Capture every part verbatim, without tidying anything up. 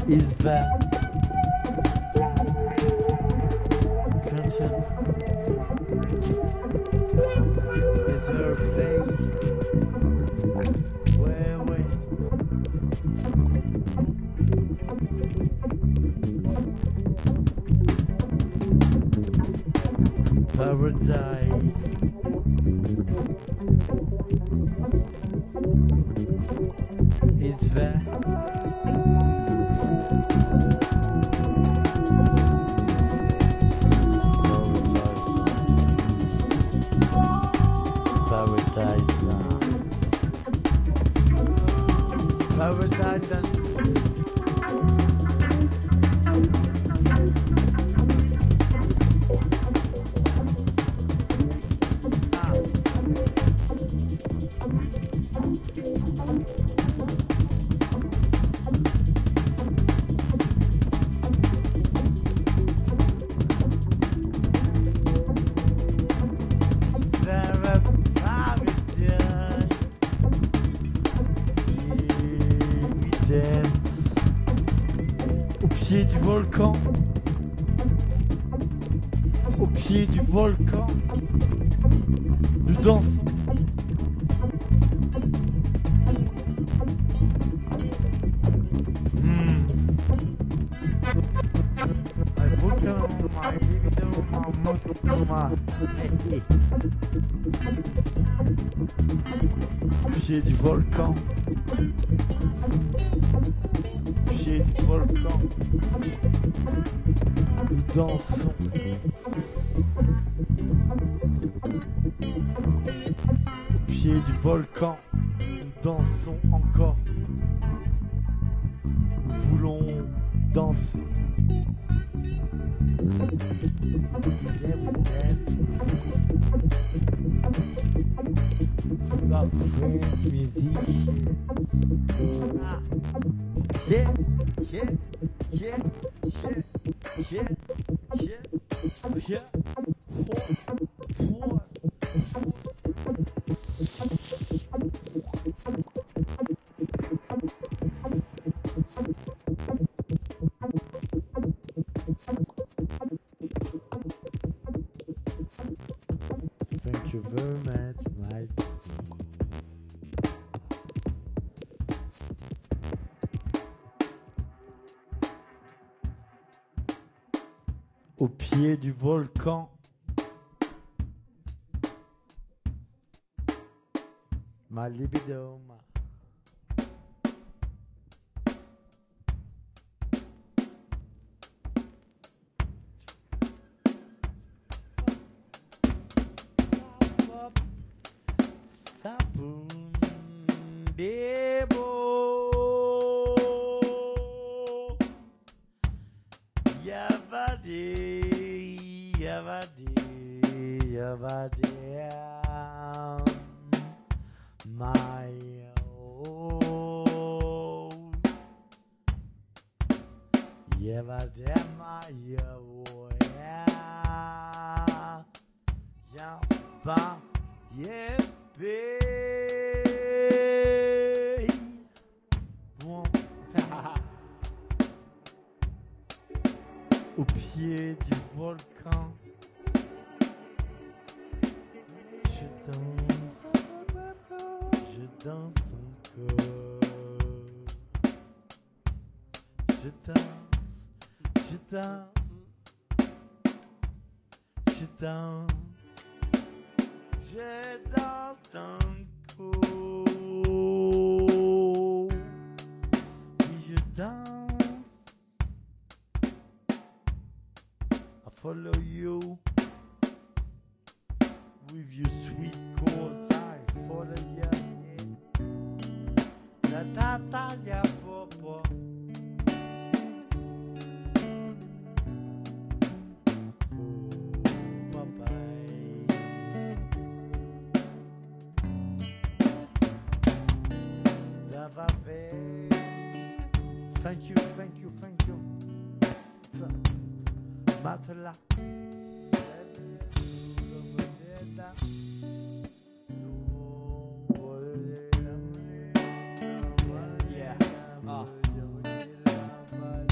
Is there conscience? Is there a place where we paradise? Is there? Paradise, paradise, and au pied du volcan, au pied du volcan, nous dansons. Hmm. Un volcan, ma libido, ma mosquito, ma... Au pied du volcan. Pied du volcan, nous dansons. Pied du volcan, nous dansons encore. Nous voulons danser. Yeah, we dance. We got French musicians. Ah. Yeah, yeah, yeah, yeah, yeah, yeah, yeah. Four, four. Thank you very much, my au pied du volcan. Ma libido, ma... Sabun debo Yavadi, Yavadi, Yavadi, my own Yavadi, my own Yamba, Yebe. Bon. Au pied du volcan, je danse, je danse encore. Je danse, je danse, je danse, je danse encore. Oui, je danse. I follow you with your sweet chords. I follow you. La ta ta ya popo. Oh, bye Ça va bien. Thank you, thank you, thank you. Ça. Matelas. Yeah. Ah.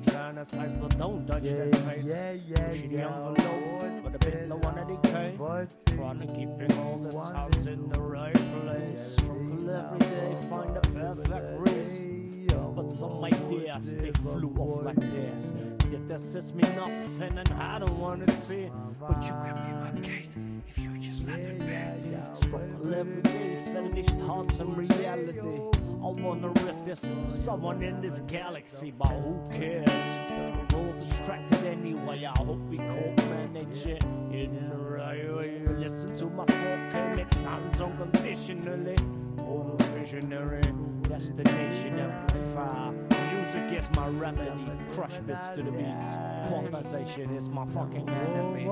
fantasize, but don't touch Yeah, that face. yeah, yeah, She the yeah. envelope, but a bit low on the decay. Trying to keeping all the sounds in the right place. Struggle every day, find the perfect race. But some ideas, they flew off like this. Yet that says me nothing and I don't wanna see it. But you can be my gate if you just let it be. Struggle every day, filling these thoughts and reality. I wanna riff this someone in this galaxy, but who cares? We're all distracted anyway, I hope we can manage it in the right way. Listen to my folk, make sounds unconditionally. Oh, visionary, destination amplifier. Music is my remedy, crush bits to the beats. Quantization is my fucking enemy.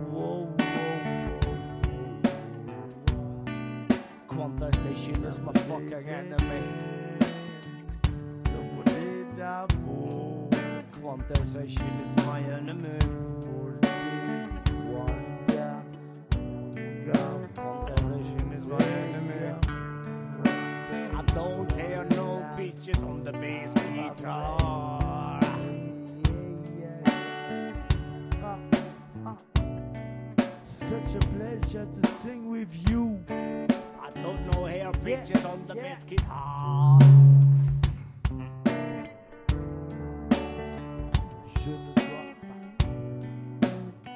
Quantization is my fucking enemy. Quantization is my enemy. Quantization is my enemy. I don't hear no bitches on the bass guitar. Such a pleasure to sing with you. I don't know hair bitches on the bass guitar. Je ne dois pas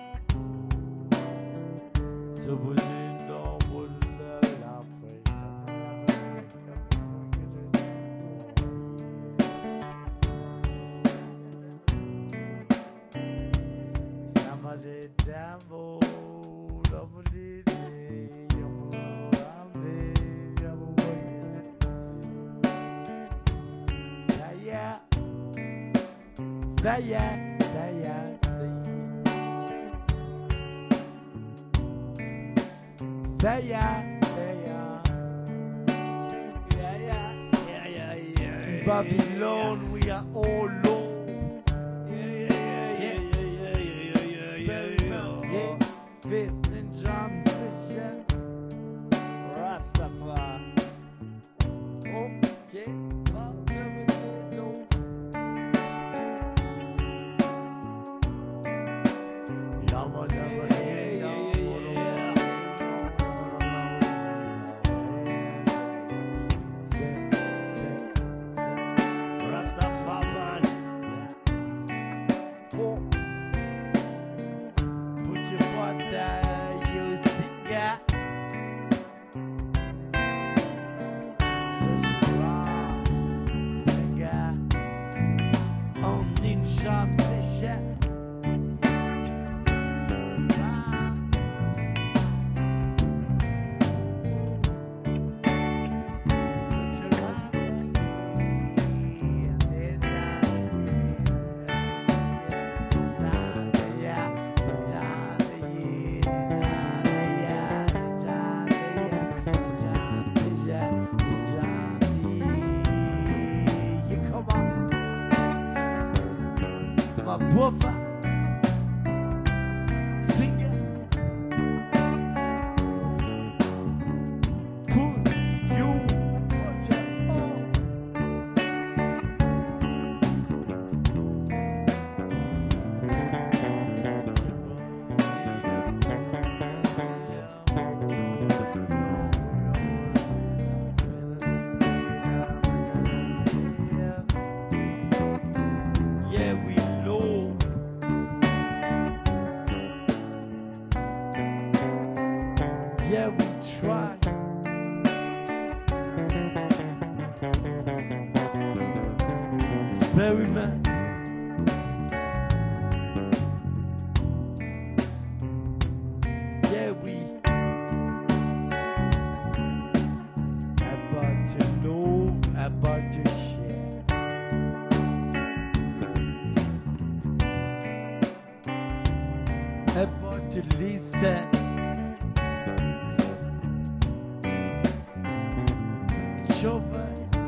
se poser dans vos la Somebody devil, nobody Ça y est, ça y est, ça y est, Yeah, yeah, yeah, yeah, yeah. Babylon, we are all low. Yeah, yeah, yeah, yeah, yeah, yeah, yeah, Experiment, yeah, yeah. Fist and jam session. Rastafari. Okay. Jam session. My brother, sing it. Put you project on. Yeah, we low. Yeah, we try. Experiment. Yeah, we about to love, about to share. About to listen. Chauffeur.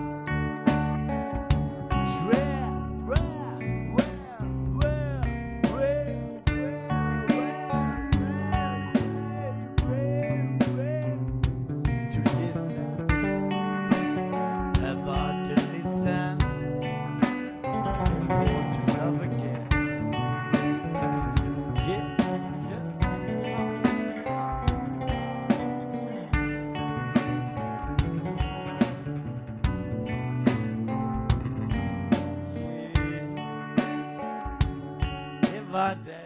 It's rare, rare, rare, rare, rare, rare, rare, rare, rare, to listen. About to listen. And more to love about that?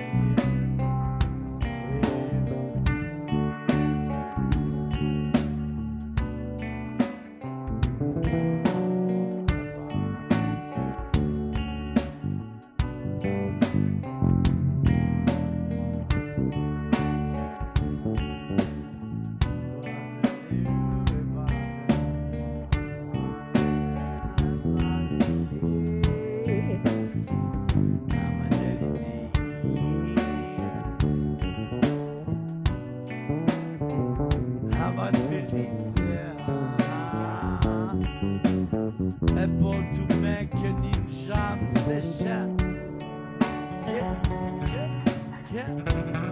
Able to make an jam session. Yeah, yeah, yeah.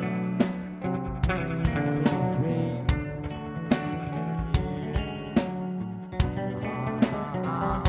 So great. Ah,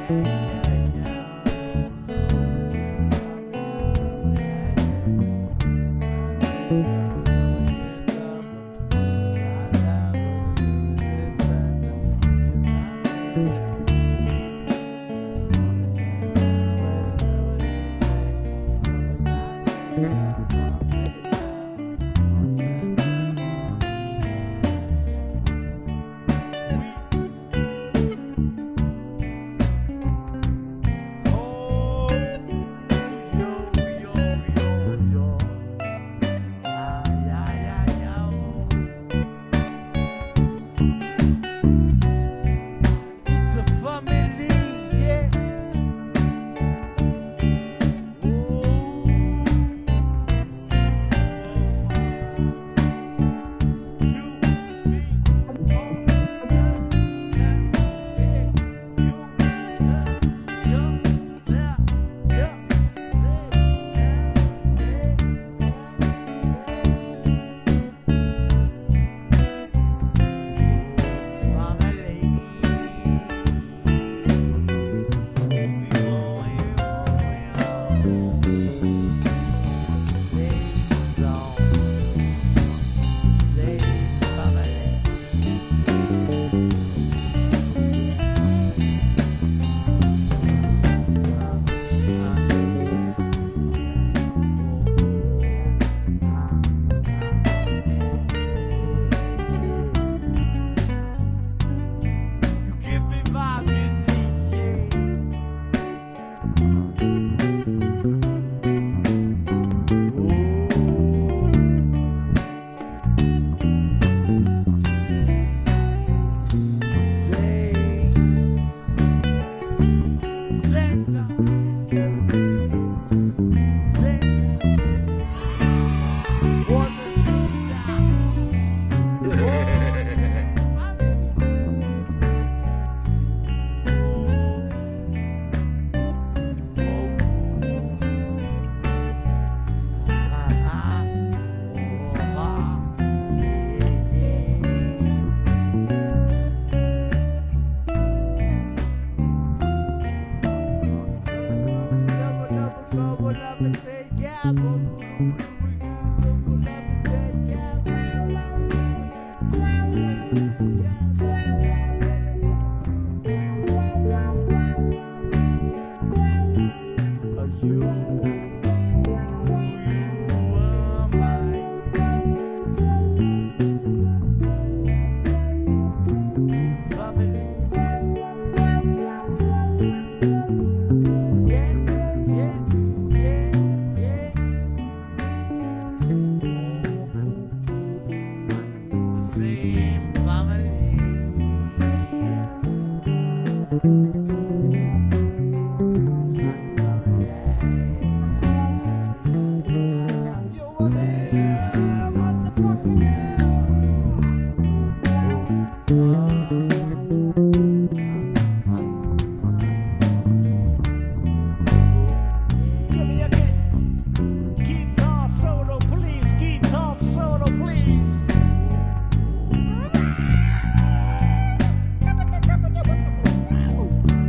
Guitar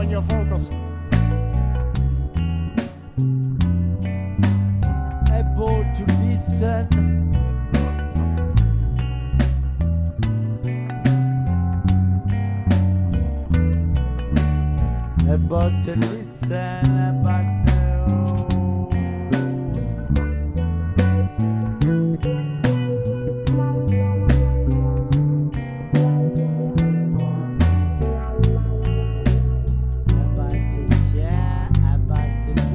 on your focus. Able to listen. About to listen, about to about to share, about to do.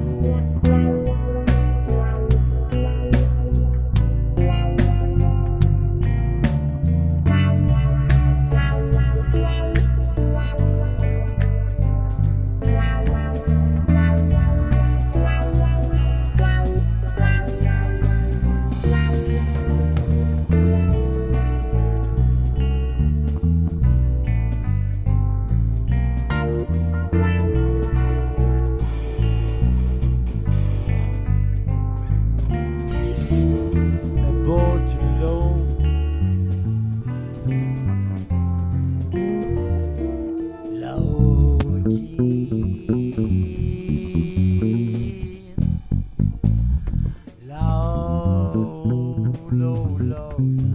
About to low. Low key. Low, low, low.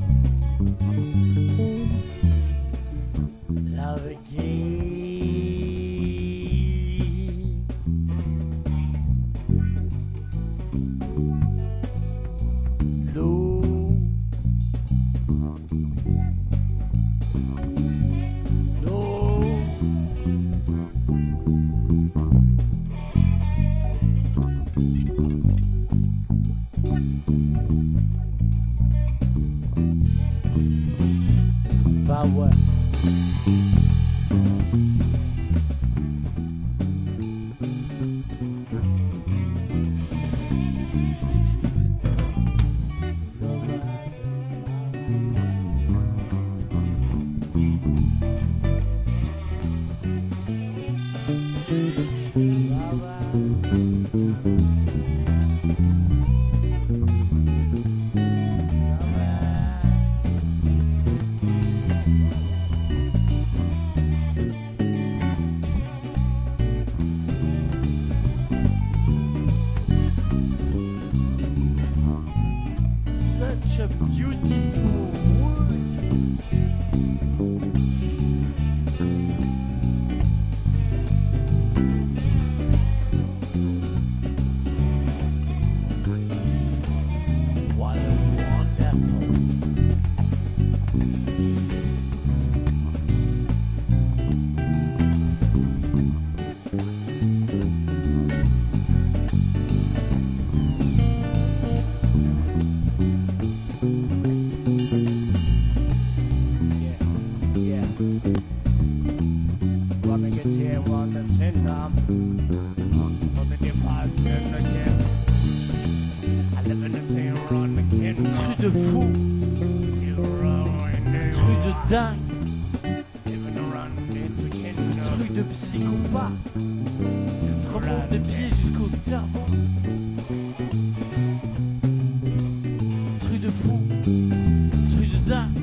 Low key. Low. Low. Power. Such a beautiful word. What a wonderful. Yeah, yeah. Wanna get here, wanna send them. Wanna get five, ten again. I live in the same run the kingdom. Truc de fou, truc de dingue, Living around in the kingdom. truc de psychopathe. Tu te remontes des pieds jusqu'au cerveau. Truc de fou, truc de dingue.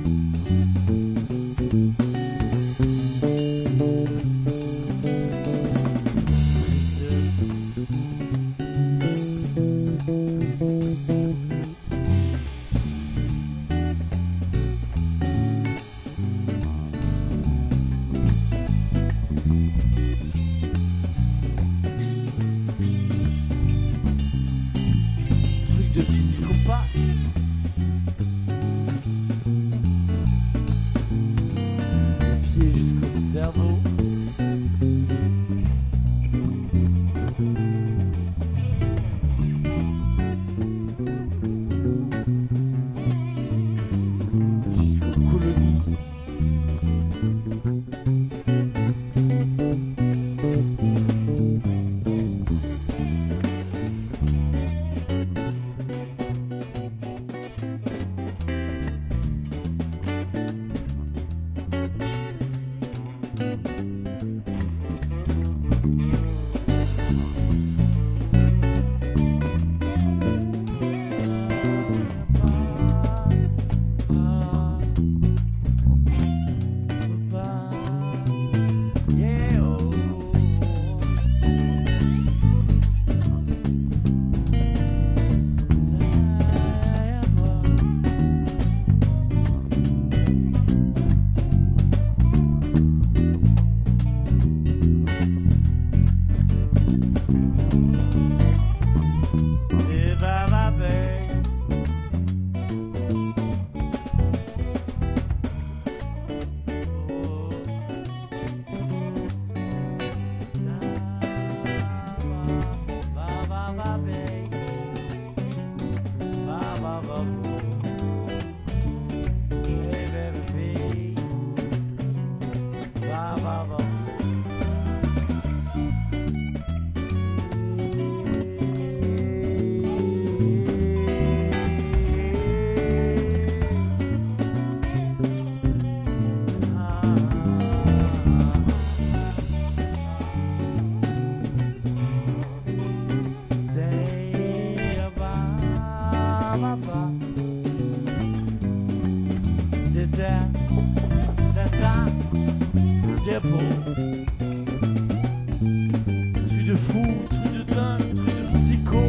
fou, truc de dingue, truc de psycho,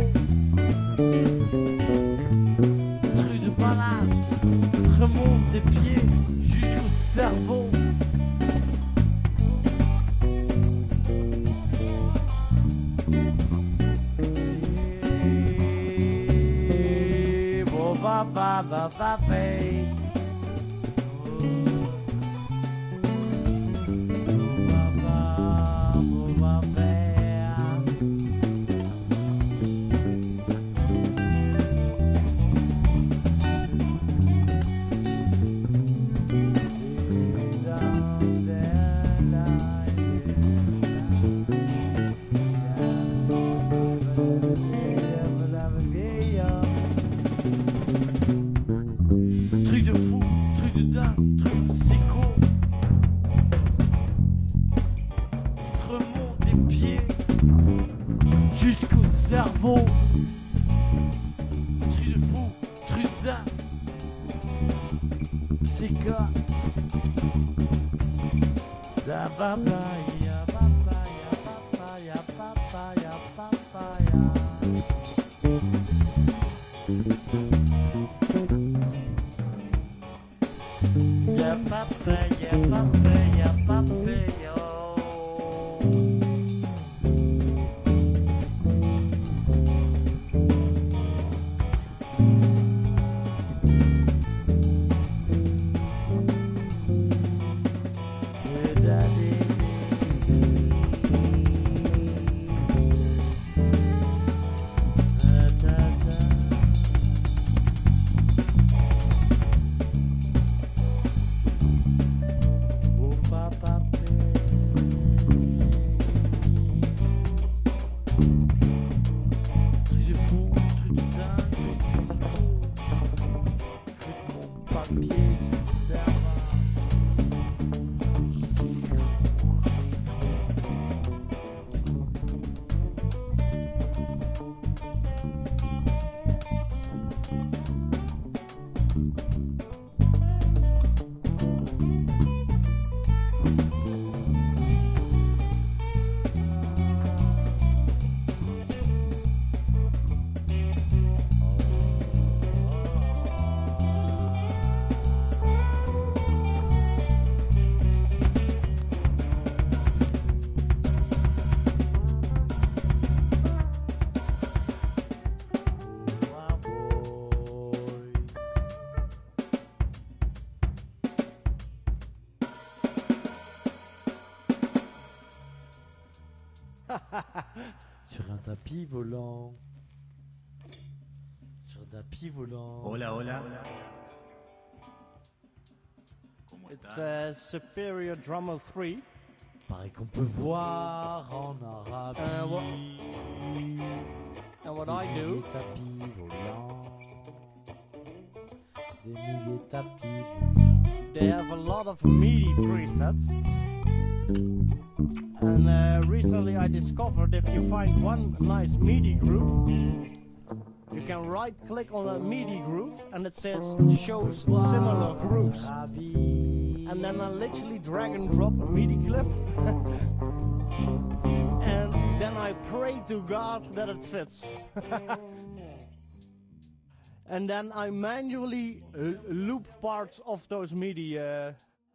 truc de malade, remonte des pieds jusqu'au cerveau. Ba ba ba ba ba. Truc de fou, truc de dingue, truc psycho. Remonte des pieds jusqu'au cerveau. Truc de fou, truc de dingue, psycho. Da papaya, papaya, papaya, papaya, papaya. Ya papaya, papaya, papaya. Sur un tapis volant. Sur un tapis volant. Hola, hola. It's uh, Superior Drummer three. Pareil qu'on peut voir en Arabie. Uh, what, and what I do, Des tapis volants. Des milliers de tapis volants. they have a lot of MIDI presets. And uh, recently I discovered if you find one nice MIDI groove, you can right click on a MIDI groove and it says shows similar grooves. And then I literally drag and drop a MIDI clip. And then I pray to God that it fits. And then I manually uh, loop parts of those MIDI uh,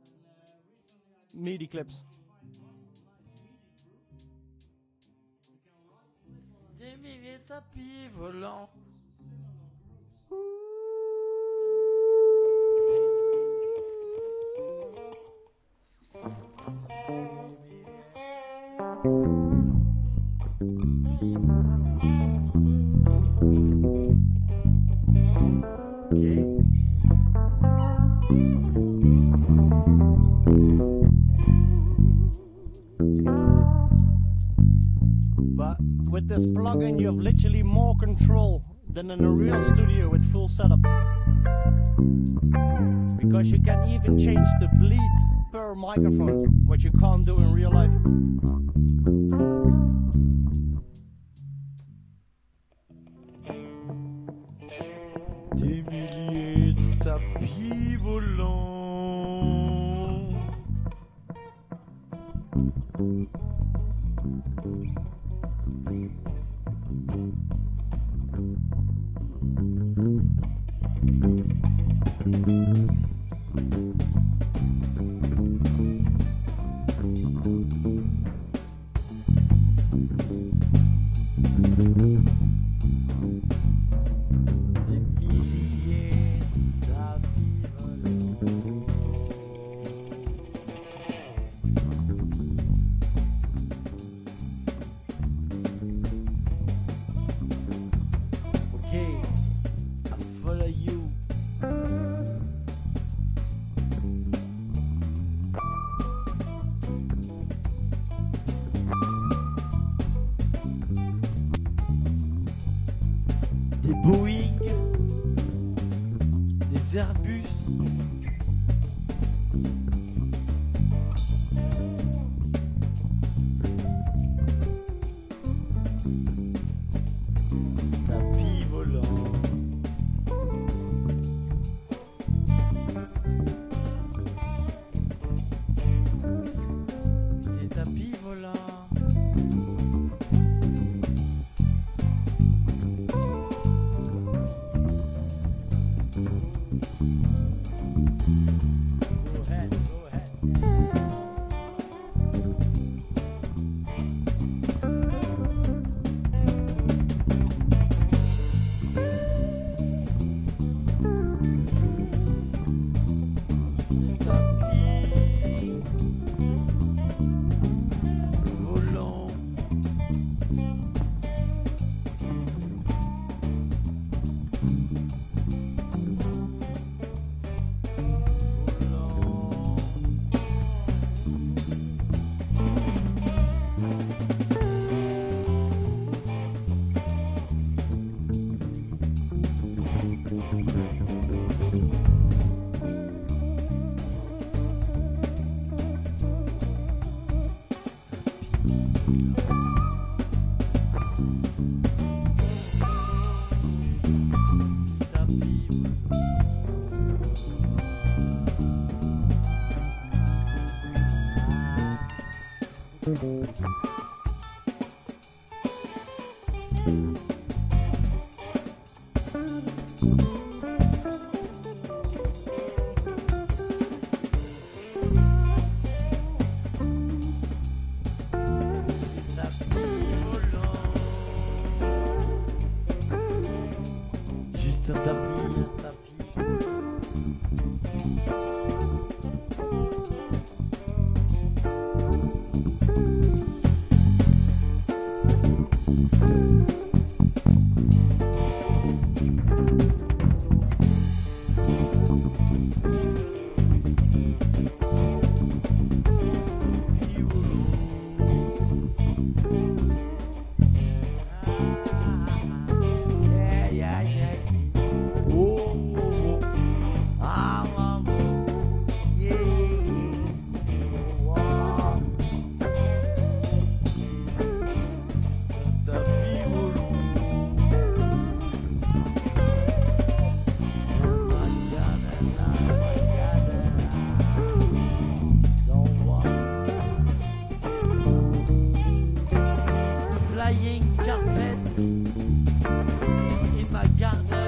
MIDI clips. Des milliers de tapis volants. But with this plugin you have literally more control than in a real studio with full setup. Because you can even change the bleed per microphone, which you can't do in real life. Des milliers de tapis volants. Des Boeing, des Airbus, tapis volant, des tapis volants. Juste un tapis, un tapis. Flying carpet in my garden.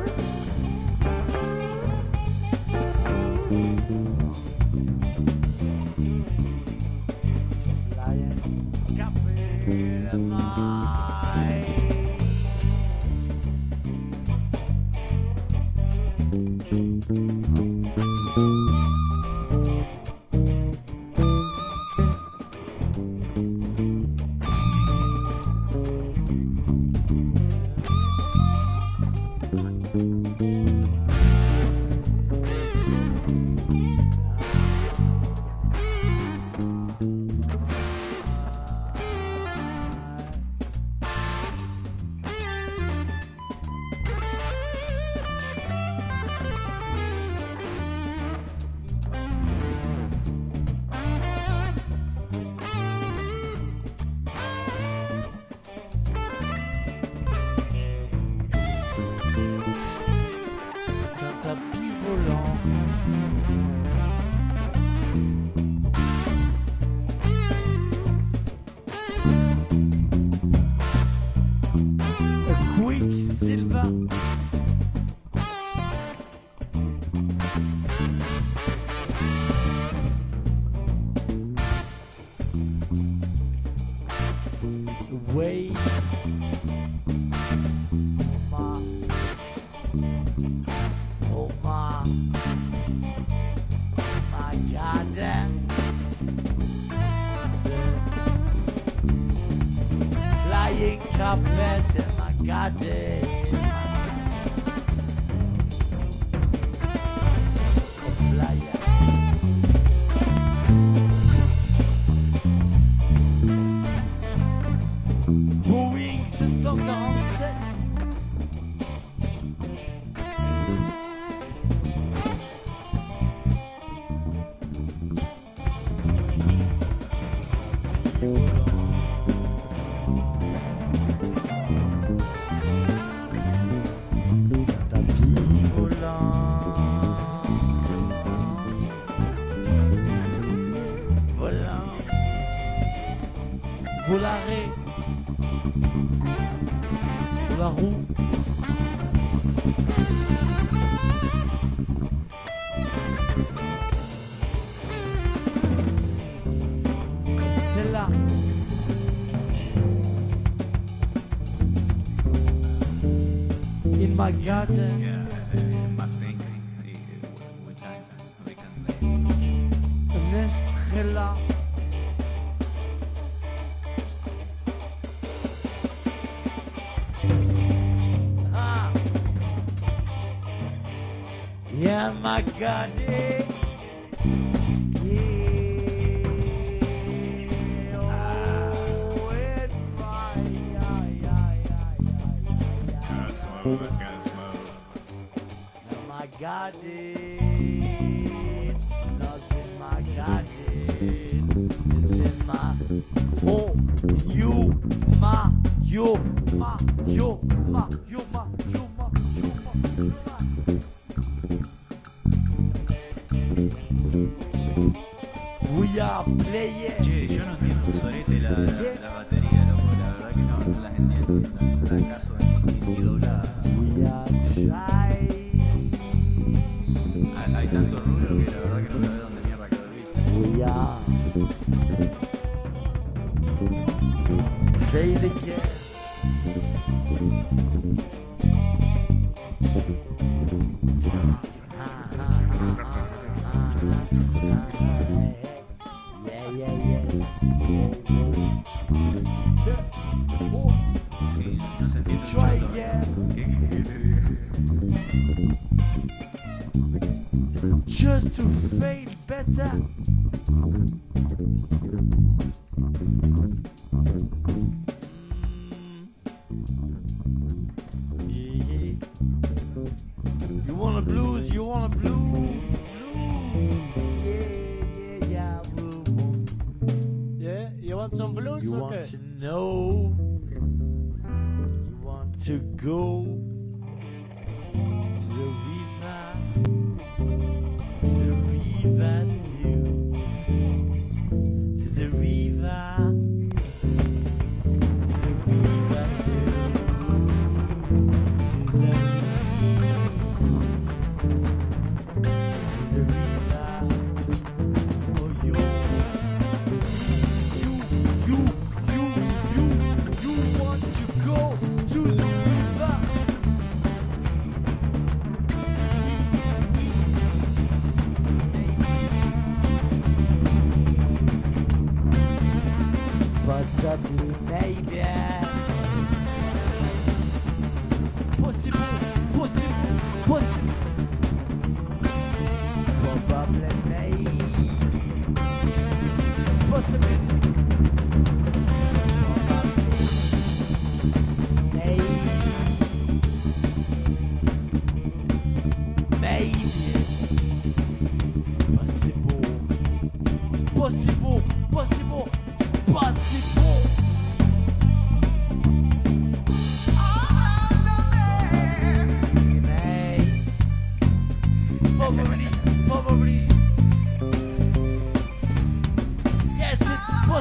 Flying carpet in my Wait. Oh my. Oh my. My goddamn. Flying carpet. My goddamn. Flyer. Boeing sept cent quarante-sept. Tapis volant. Volant. Volaré. La roue. Stella. In my garden. Yeah, Mustang. Which time we can play. An estrella. Ah. Yeah, my garden. Yeah. Oh, in my, yeah, yeah, yeah, yeah, yeah. Smooth, it's kind of smooth. My garden, not in my garden, it's in my oh, you, ma, yo, ma, yo, ma, yo, ma, yo, ma, yo, ma, yo, ma. We are playing. Che, yo no entiendo un sorete la, la, la batería, loco. La verdad que no, no las entiendo. La, la caso ni, ni doblada. We are trying. Hay, hay tanto ruido que la verdad que no sabes dónde mierda quedó el beat. We are. Say it again. Yeah, yeah, yeah. Sí, no se entiende un Try choto. again. ¿Qué querés que te diga? Just to feel better. Mm. Yeah. You wanna blues? You wanna blues? Blues. Yeah, yeah, yeah. Boo, boo. Yeah, you want some blues? You Okay. want to know? You want to go to the river? The river too. To the river. To the river too. To the to the river. Oh yo. You, you, you, you, you want to go to the river? Possibly, maybe. Possible, possible, possible. Probably, maybe. Possible. Possible, possible, c'est possible. Probably, probably. Yes, it's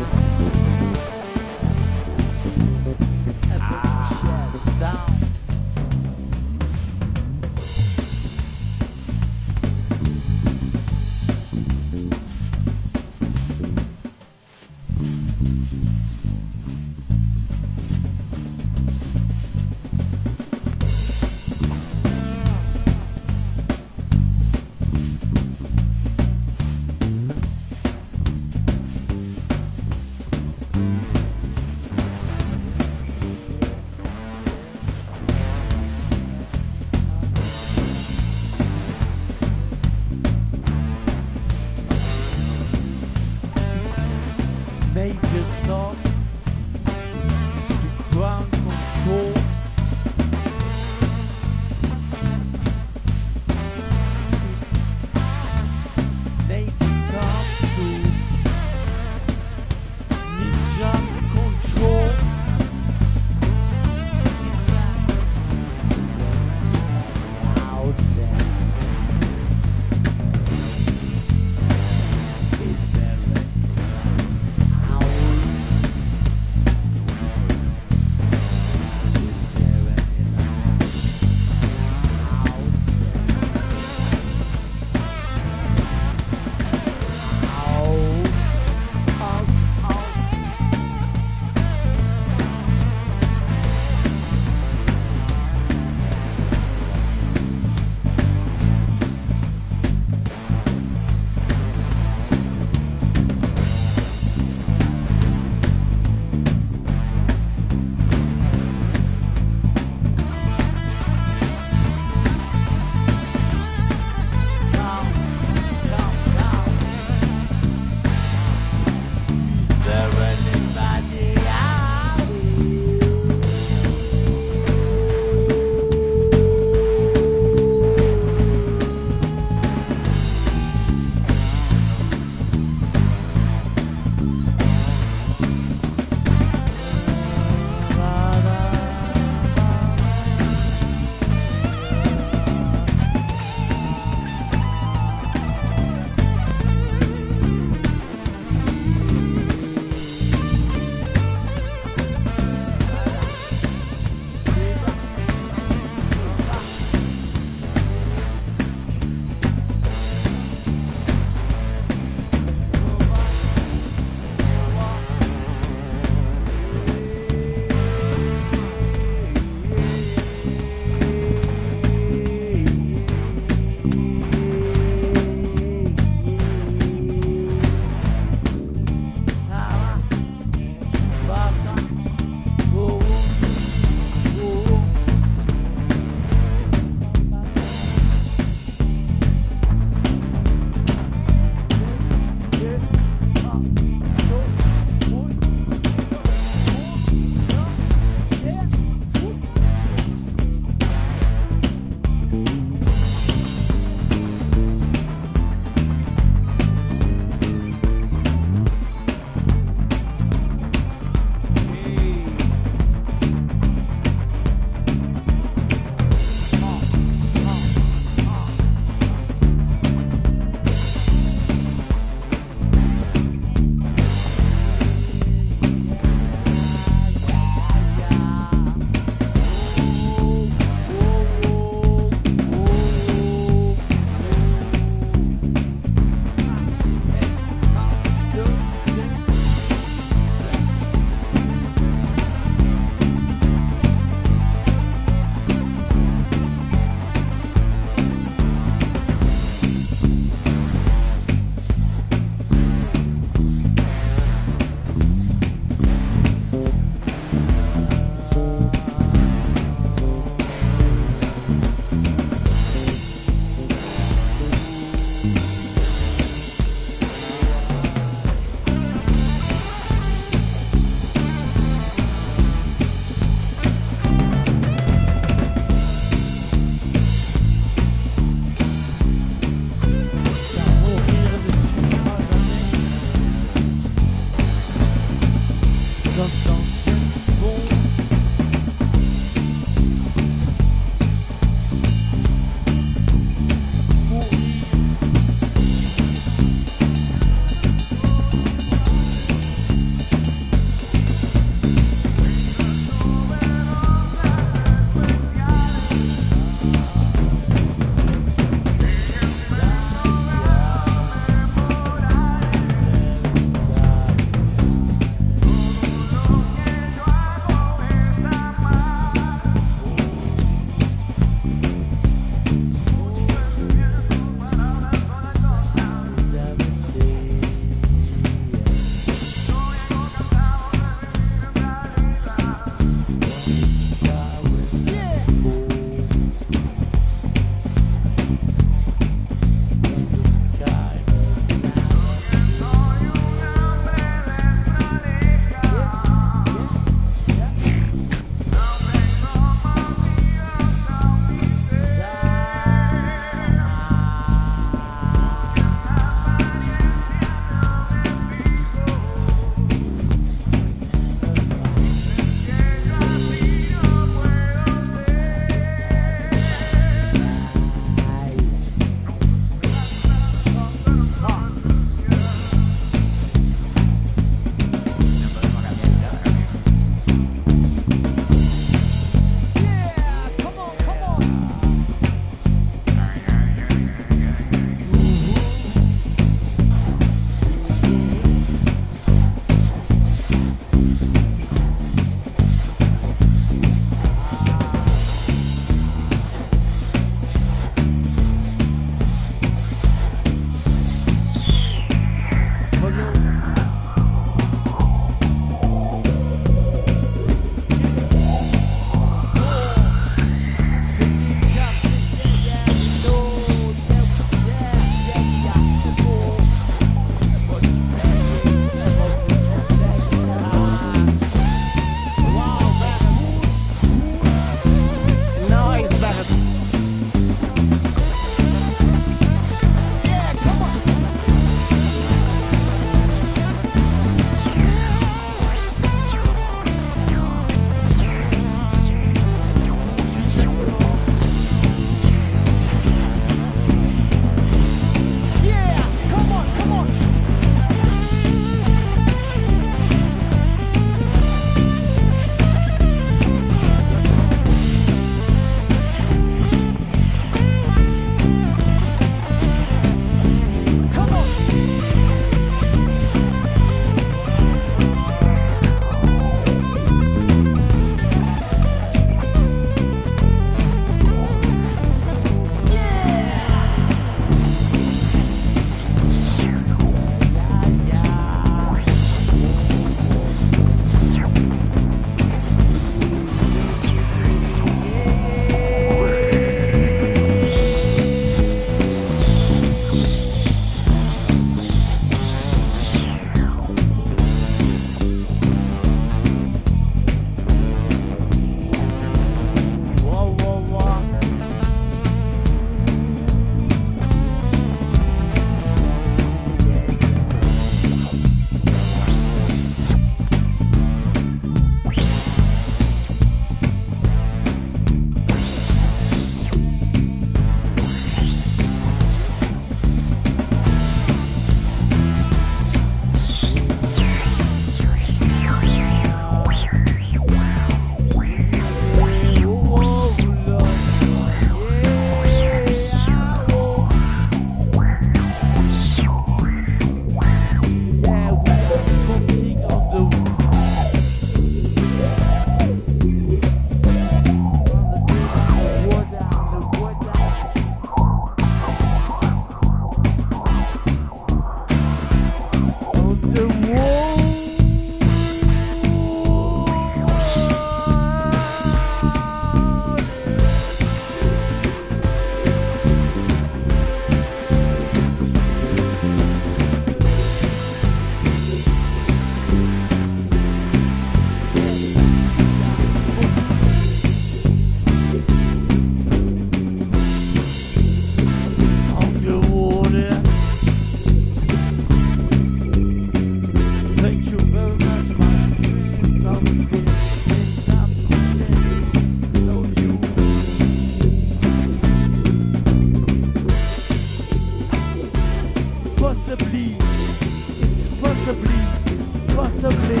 possibly, it's possibly, possibly,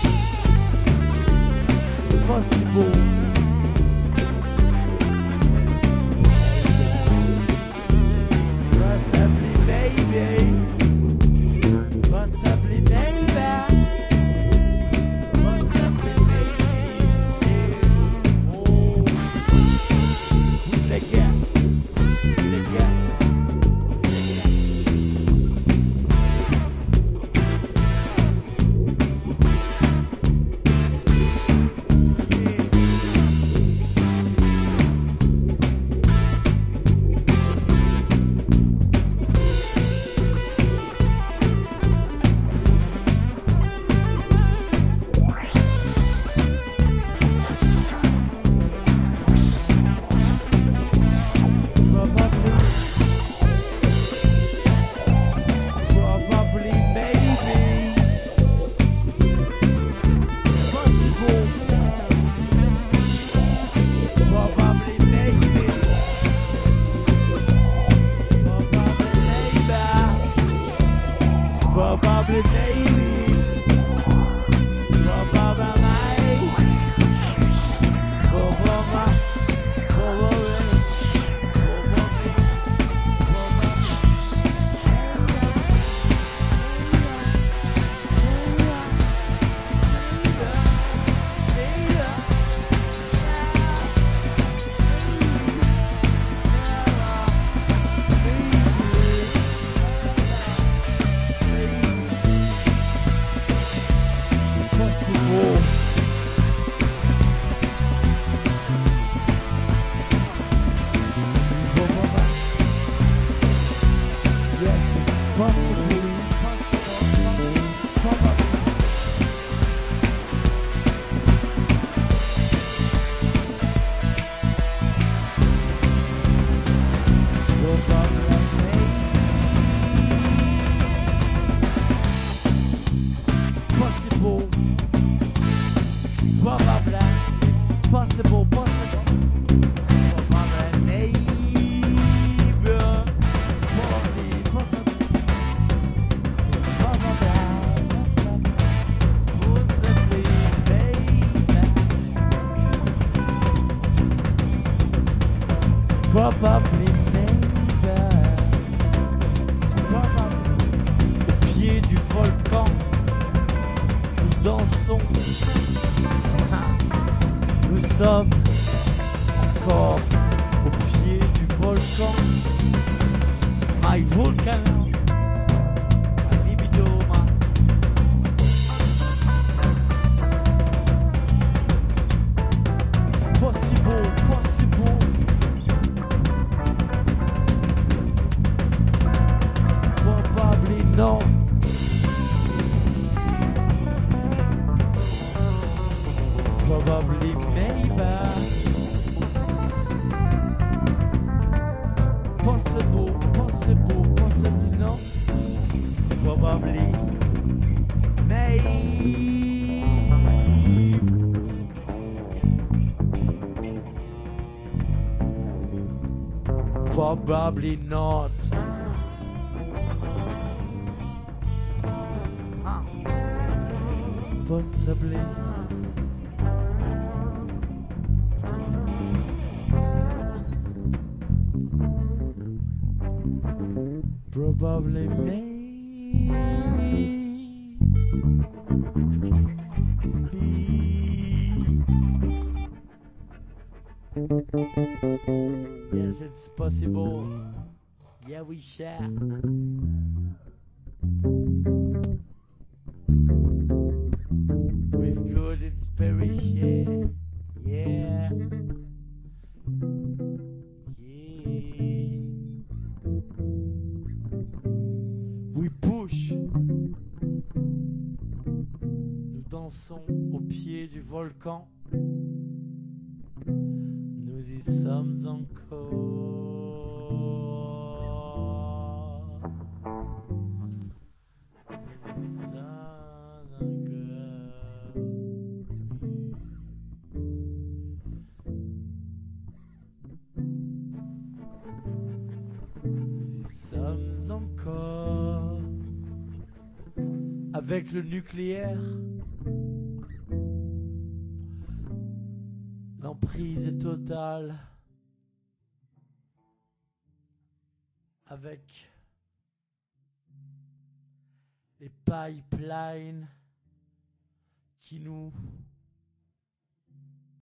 possible. Possibly, baby. Possibly, baby. Possibly, baby. Oh, les gars, les gars. Probably, baby. Probably, probably, it's possible, possible. It's probably, maybe, probably, possible. It's probably, possibly, maybe. Probably, maybe. It's probably au pied du volcan. Nous dansons. Nous sommes encore au pied du volcan. My volcano, my libido, my possible, possible. Probably no. Probably, maybe. Possible, possible, possibly no. Probably, maybe. Probably not. Huh. Possibly. Probably, maybe. Yes, it's possible. Yeah, we share. With good, it's very share. Yeah. We push. Nous dansons au pied du volcan. Nous y sommes encore. Nous y sommes encore. Nous y sommes encore. avec le nucléaire. L'emprise est totale. Avec les pipelines qui nous